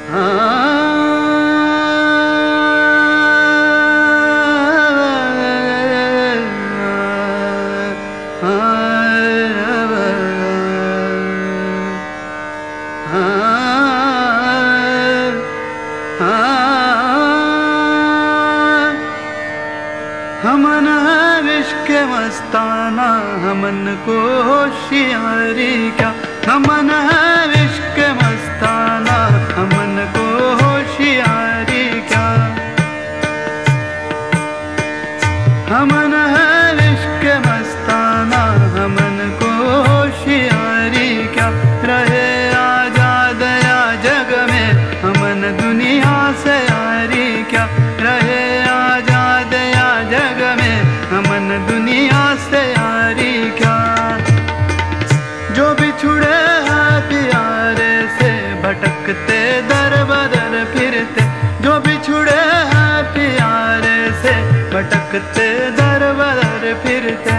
हमन है इश्क मस्ताना, हमन को होशियारी क्या। हमन है इश्क मस्ताना, हमन को होशियारी क्या। हमन है इश्क मस्ताना, हमन को होशियारी क्या। रहे आजाद या जग में, हमन दुनिया से यारी क्या। रहे आजाद या जग में, हमन दुनिया से यारी क्या। जो बिछुड़े हैं प्यारे से, भटकते दर बदर फिरते। जो बिछुड़े हैं प्यारे से, भटकते दर बदर फिरते।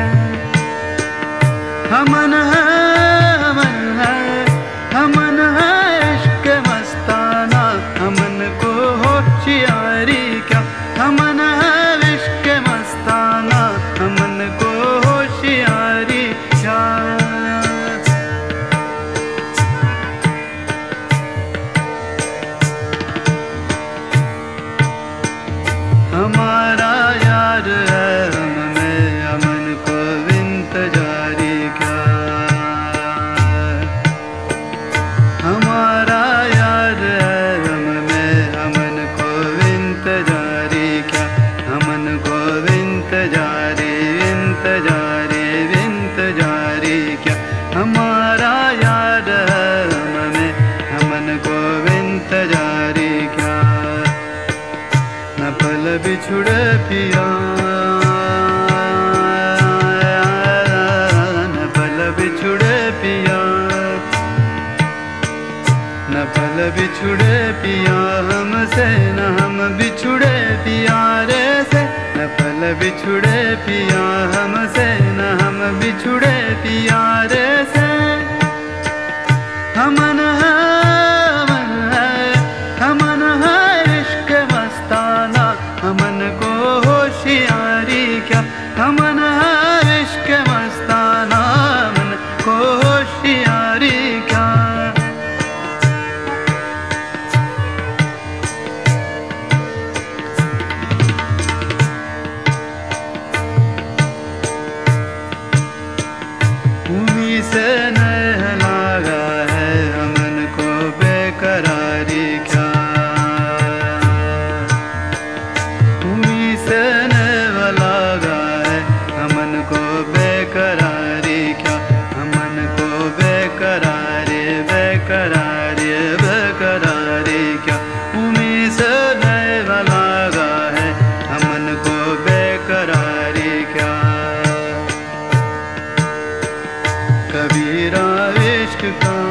हमन है, हमन है, हमन है इश्क मस्ताना, हमन को होशियारी क्या। हमन है इश्क मस्ताना, हमन को होशियारी क्या। हमारा यार है हमें, हमन को इंतजारी क्या। हमारा यार है हमें, हमन को इंतजारी क्या। हमन को इंतजारी, इंतजारी, इंतजारी क्या। हमारा यार है हमें, हमन को इंतजारी क्या। न पल बिछुड़े पिया, न पल बिछुड़े पिया। न पल बिछुड़े पिया हमसे, न हम बिछुड़े प्यारे से। न पल बिछुड़े पिया हमसे, न हम बिछुड़े प्यारे से। हमन है, हमन है, हमन है इश्क मस्ताना, हमन को होशियारी क्या। हमन है इश्क मस्ताना, हमन को होशियारी क्या। भूमि से नह लागा है, हमन को बेकरारी क्या। भूमि से नह लागा है, हमन को बेकरारी क्या। हमन को बेकरारी, बेकरारी, बेकरारी क्या। भूमि से नह लागा है, हमन को बेकरारी क्या। कबीरा इश्क का